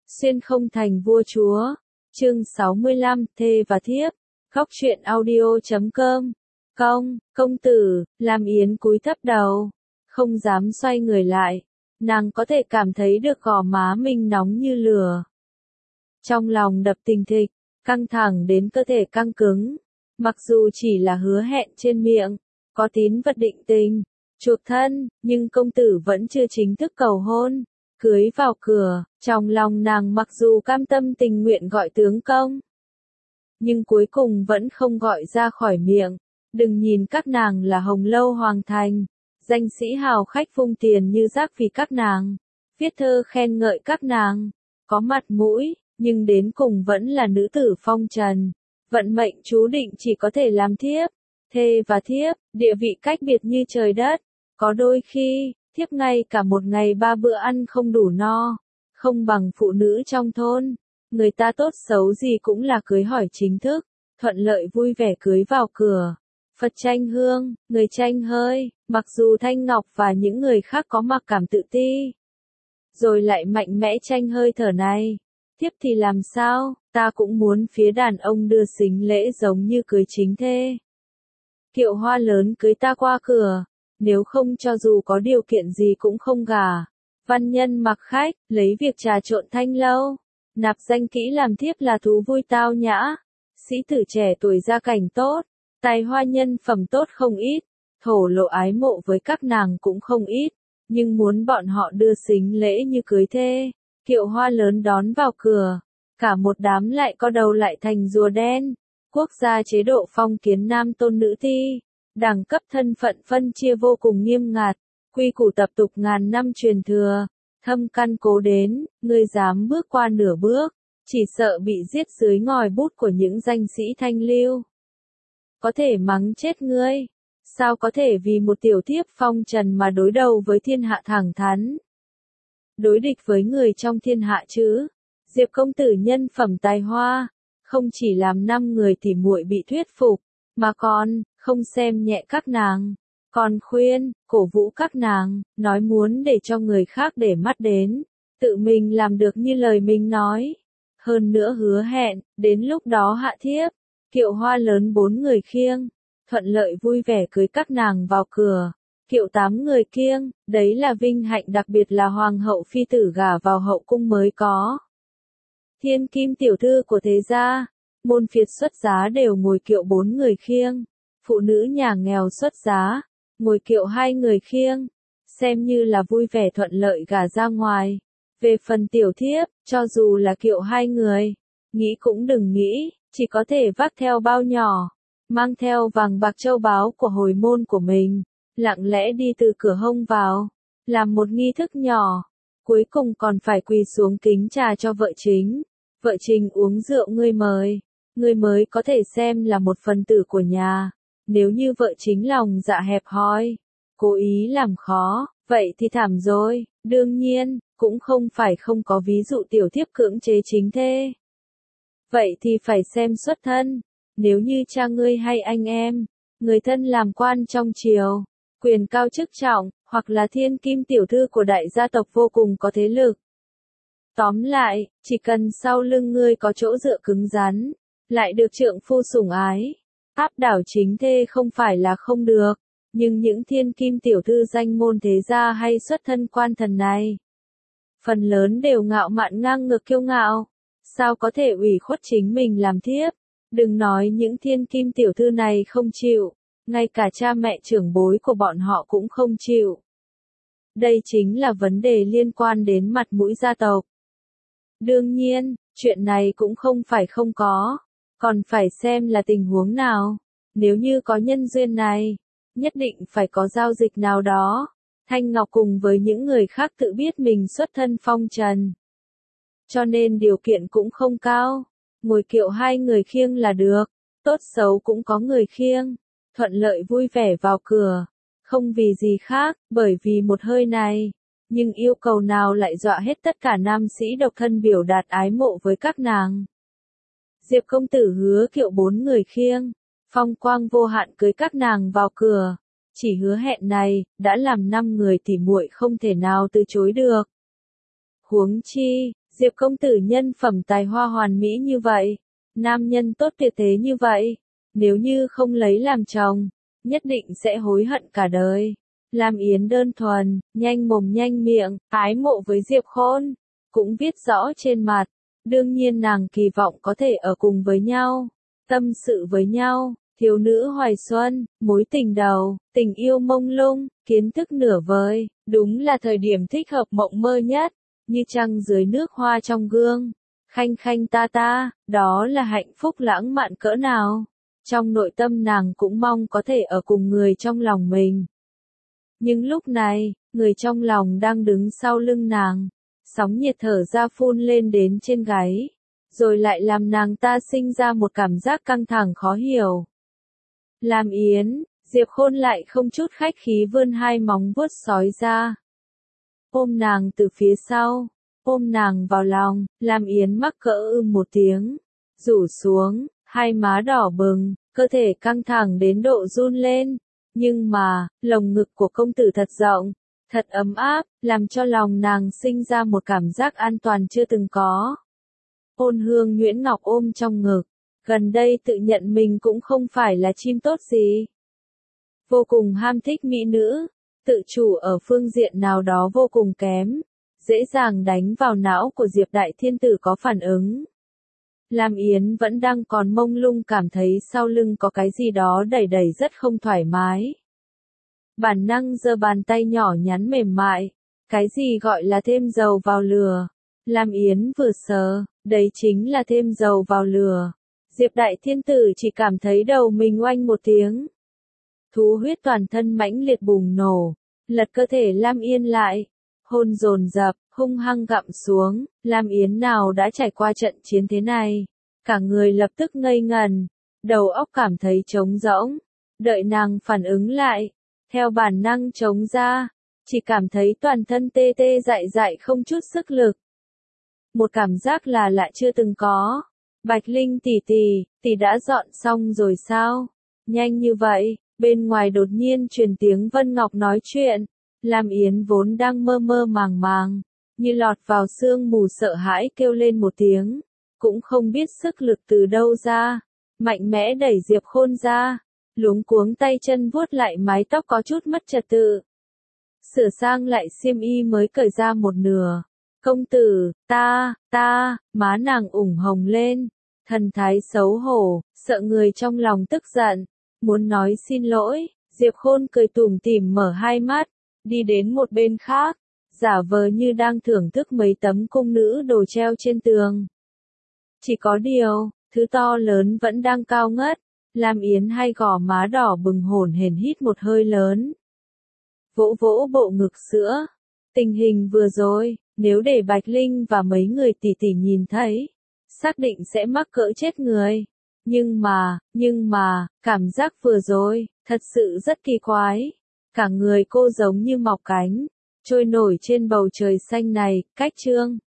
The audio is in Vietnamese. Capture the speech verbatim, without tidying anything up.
Xuyên không thành vua chúa. Chương sáu mươi lăm, thê và thiếp. Góc truyện audio chấm com. Công, công tử, Lam Yến cúi thấp đầu, không dám xoay người lại. Nàng có thể cảm thấy được gò má mình nóng như lửa. Trong lòng đập thình thịch, căng thẳng đến cơ thể căng cứng. Mặc dù chỉ là hứa hẹn trên miệng, có tín vật định tình, chuộc thân, nhưng công tử vẫn chưa chính thức cầu hôn, cưới vào cửa. Trong lòng nàng mặc dù cam tâm tình nguyện gọi tướng công, nhưng cuối cùng vẫn không gọi ra khỏi miệng. Đừng nhìn các nàng là hồng lâu hoàng thành, danh sĩ hào khách vung tiền như rác vì các nàng, viết thơ khen ngợi các nàng, có mặt mũi, nhưng đến cùng vẫn là nữ tử phong trần. Vận mệnh chú định chỉ có thể làm thiếp. Thê và thiếp, địa vị cách biệt như trời đất. Có đôi khi, thiếp ngay cả một ngày ba bữa ăn không đủ no, không bằng phụ nữ trong thôn. Người ta tốt xấu gì cũng là cưới hỏi chính thức, thuận lợi vui vẻ cưới vào cửa. Phật tranh hương, người tranh hơi, mặc dù Thanh Ngọc và những người khác có mặc cảm tự ti, rồi lại mạnh mẽ tranh hơi thở này. Thiếp thì làm sao, ta cũng muốn phía đàn ông đưa sính lễ giống như cưới chính thê. Kiệu hoa lớn cưới ta qua cửa, nếu không cho dù có điều kiện gì cũng không gả. Văn nhân mặc khách, lấy việc trà trộn thanh lâu, nạp danh kỹ làm thiếp là thú vui tao nhã. Sĩ tử trẻ tuổi gia cảnh tốt, tài hoa nhân phẩm tốt không ít, thổ lộ ái mộ với các nàng cũng không ít, nhưng muốn bọn họ đưa sính lễ như cưới thê. Kiệu hoa lớn đón vào cửa, cả một đám lại co đầu lại thành rùa đen. Quốc gia chế độ phong kiến nam tôn nữ ti, đẳng cấp thân phận phân chia vô cùng nghiêm ngặt, quy củ tập tục ngàn năm truyền thừa, thâm căn cố đến, ngươi dám bước qua nửa bước, chỉ sợ bị giết dưới ngòi bút của những danh sĩ thanh lưu. Có thể mắng chết ngươi, sao có thể vì một tiểu thiếp phong trần mà đối đầu với thiên hạ thẳng thắn. Đối địch với người trong thiên hạ chứ. Diệp công tử nhân phẩm tài hoa, không chỉ làm năm người tỉ muội bị thuyết phục, mà còn không xem nhẹ các nàng, còn khuyên, cổ vũ các nàng, nói muốn để cho người khác để mắt đến, tự mình làm được như lời mình nói. Hơn nữa hứa hẹn, đến lúc đó hạ thiếp, kiệu hoa lớn bốn người khiêng, thuận lợi vui vẻ cưới các nàng vào cửa. Kiệu tám người kiêng, đấy là vinh hạnh đặc biệt là hoàng hậu phi tử gả vào hậu cung mới có. Thiên kim tiểu thư của thế gia, môn phiệt xuất giá đều ngồi kiệu bốn người khiêng, phụ nữ nhà nghèo xuất giá, ngồi kiệu hai người khiêng, xem như là vui vẻ thuận lợi gả ra ngoài. Về phần tiểu thiếp, cho dù là kiệu hai người, nghĩ cũng đừng nghĩ, chỉ có thể vác theo bao nhỏ, mang theo vàng bạc châu báu của hồi môn của mình, lặng lẽ đi từ cửa hông vào, làm một nghi thức nhỏ, cuối cùng còn phải quỳ xuống kính trà cho vợ chính. Vợ chính uống rượu ngươi mời, ngươi mới có thể xem là một phần tử của nhà. Nếu như vợ chính lòng dạ hẹp hòi, cố ý làm khó, vậy thì thảm rồi. Đương nhiên, cũng không phải không có ví dụ tiểu thiếp cưỡng chế chính thê. Vậy thì phải xem xuất thân, nếu như cha ngươi hay anh em, người thân làm quan trong triều, quyền cao chức trọng, hoặc là thiên kim tiểu thư của đại gia tộc vô cùng có thế lực. Tóm lại, chỉ cần sau lưng ngươi có chỗ dựa cứng rắn, lại được trượng phu sủng ái, áp đảo chính thê không phải là không được, nhưng những thiên kim tiểu thư danh môn thế gia hay xuất thân quan thần này, phần lớn đều ngạo mạn ngang ngược kiêu ngạo, sao có thể ủy khuất chính mình làm thiếp. Đừng nói những thiên kim tiểu thư này không chịu, ngay cả cha mẹ trưởng bối của bọn họ cũng không chịu. Đây chính là vấn đề liên quan đến mặt mũi gia tộc. Đương nhiên, chuyện này cũng không phải không có, còn phải xem là tình huống nào. Nếu như có nhân duyên này, nhất định phải có giao dịch nào đó. Thanh Ngọc cùng với những người khác tự biết mình xuất thân phong trần, cho nên điều kiện cũng không cao, ngồi kiệu hai người khiêng là được, tốt xấu cũng có người khiêng, thuận lợi vui vẻ vào cửa, không vì gì khác, bởi vì một hơi này. Nhưng yêu cầu nào lại dọa hết tất cả nam sĩ độc thân biểu đạt ái mộ với các nàng. Diệp công tử hứa kiệu bốn người khiêng, phong quang vô hạn cưới các nàng vào cửa. Chỉ hứa hẹn này, đã làm năm người tỉ muội không thể nào từ chối được. Huống chi, Diệp công tử nhân phẩm tài hoa hoàn mỹ như vậy, nam nhân tốt tuyệt thế như vậy, nếu như không lấy làm chồng, nhất định sẽ hối hận cả đời. Lam Yến đơn thuần, nhanh mồm nhanh miệng, ái mộ với Diệp Khôn, cũng viết rõ trên mặt. Đương nhiên nàng kỳ vọng có thể ở cùng với nhau, tâm sự với nhau, thiếu nữ hoài xuân, mối tình đầu, tình yêu mông lung, kiến thức nửa vời, đúng là thời điểm thích hợp mộng mơ nhất, như trăng dưới nước hoa trong gương, khanh khanh ta ta, đó là hạnh phúc lãng mạn cỡ nào. Trong nội tâm nàng cũng mong có thể ở cùng người trong lòng mình. Nhưng lúc này, người trong lòng đang đứng sau lưng nàng, sóng nhiệt thở ra phun lên đến trên gáy, rồi lại làm nàng ta sinh ra một cảm giác căng thẳng khó hiểu. Lam Yến, Diệp Khôn lại không chút khách khí vươn hai móng vuốt sói ra. Ôm nàng từ phía sau, ôm nàng vào lòng, Lam Yến mắc cỡ ưm một tiếng, rủ xuống, hai má đỏ bừng, cơ thể căng thẳng đến độ run lên. Nhưng mà, lồng ngực của công tử thật rộng, thật ấm áp, làm cho lòng nàng sinh ra một cảm giác an toàn chưa từng có. Ôn Hương Nguyễn Ngọc ôm trong ngực, gần đây tự nhận mình cũng không phải là chim tốt gì. Vô cùng ham thích mỹ nữ, tự chủ ở phương diện nào đó vô cùng kém, dễ dàng đánh vào não của Diệp Đại Thiên Tử có phản ứng. Lam Yến vẫn đang còn mông lung cảm thấy sau lưng có cái gì đó đẩy đẩy rất không thoải mái. Bản năng giơ bàn tay nhỏ nhắn mềm mại, cái gì gọi là thêm dầu vào lửa. Lam Yến vừa sờ, đấy chính là thêm dầu vào lửa. Diệp Đại Thiên Tử chỉ cảm thấy đầu mình oanh một tiếng. Thú huyết toàn thân mãnh liệt bùng nổ, lật cơ thể Lam Yến lại, hôn dồn dập, hung hăng gặm xuống. Lam Yến nào đã trải qua trận chiến thế này, cả người lập tức ngây ngần, đầu óc cảm thấy trống rỗng, đợi nàng phản ứng lại, theo bản năng chống ra, chỉ cảm thấy toàn thân tê tê dại dại không chút sức lực. Một cảm giác là lạ chưa từng có. Bạch Linh tỷ tỷ, tỷ đã dọn xong rồi sao? Nhanh như vậy, bên ngoài đột nhiên truyền tiếng Vân Ngọc nói chuyện. Lam Yến vốn đang mơ mơ màng màng, như lọt vào sương mù sợ hãi kêu lên một tiếng, cũng không biết sức lực từ đâu ra, mạnh mẽ đẩy Diệp Khôn ra, luống cuống tay chân vuốt lại mái tóc có chút mất trật tự. Sửa sang lại xiêm y mới cởi ra một nửa. Công tử, ta, ta, má nàng ửng hồng lên, thần thái xấu hổ, sợ người trong lòng tức giận, muốn nói xin lỗi. Diệp Khôn cười tủm tỉm mở hai mắt, đi đến một bên khác, giả vờ như đang thưởng thức mấy tấm cung nữ đồ treo trên tường. Chỉ có điều, thứ to lớn vẫn đang cao ngất. Lam Yến hai gò má đỏ bừng hổn hển hít một hơi lớn, vỗ vỗ bộ ngực sữa. Tình hình vừa rồi, nếu để Bạch Linh và mấy người tỷ tỷ nhìn thấy, xác định sẽ mắc cỡ chết người. Nhưng mà, nhưng mà, cảm giác vừa rồi, thật sự rất kỳ quái. Cả người cô giống như mọc cánh, trôi nổi trên bầu trời xanh này. Cách chương